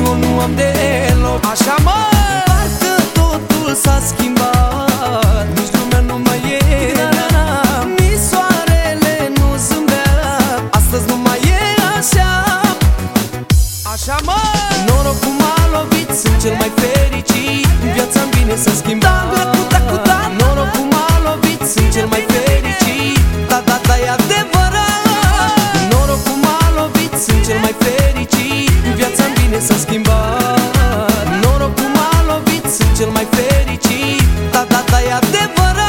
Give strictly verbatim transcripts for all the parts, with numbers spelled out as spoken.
eu nu am deloc. Așa mă, parcă totul s-a schimbat, nici lumea nu mai e, nici soarele nu zâmbea, astăzi nu mai e așa. Așa mă, norocul m-a lovit, sunt cel mai fericit, viața-mi vine să schimb. Da, cu da, cu da, norocul m-a lovit, sunt cel mai fericit. Da, da, da, e adevărat. Norocul m-a lovit, sunt cel mai fericit, viața-mi vine să schimb. Norocul m-a lovit, sunt cel mai fericit. Da, da, da, e adevărat.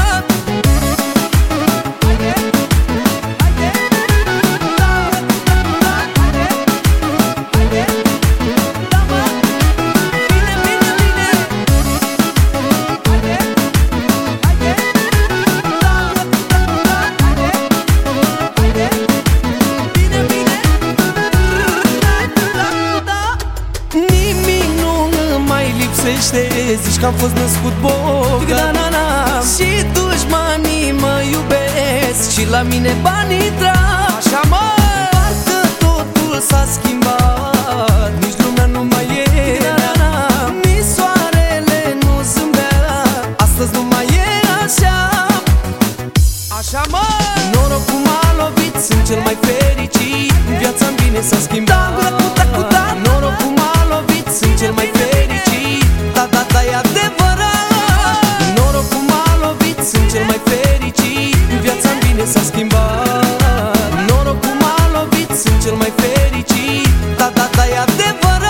Zici că am fost născut bogat, na, na, și dușmanii mă iubesc și la mine banii trag. Așa mă, parcă totul s-a schimbat, nici lumea nu mai e, na, na, nici soarele nu zâmbea, astăzi nu mai e așa. Așa mă, norocul m-a lovit, sunt cel mai fericit, viața-mi vine să schimb. Da, cu da, cu da, norocul m-a lovit, sunt cel mai fericit. Da, da, da, e adevărat. Norocul m-a lovit, sunt cel mai fericit, viața-mi vine s-a schimbat. Norocul m-a lovit, sunt cel mai fericit. Da, da, da, e adevărat.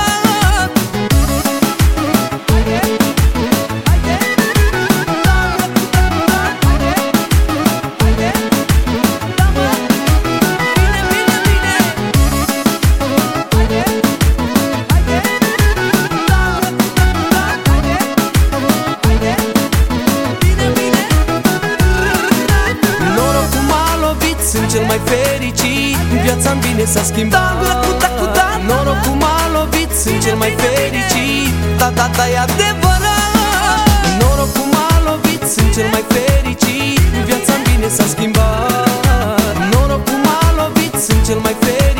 Sunt cel mai fericit, viața-mi vine s-a schimbat. Da, cu da, cu da, norocul m-a lovit, sunt cel mai fericit. Da, da, da, e adevărat. Norocul m-a lovit, sunt cel mai fericit, viața-mi vine s-a schimbat. Norocul m-a lovit, sunt cel mai fericit.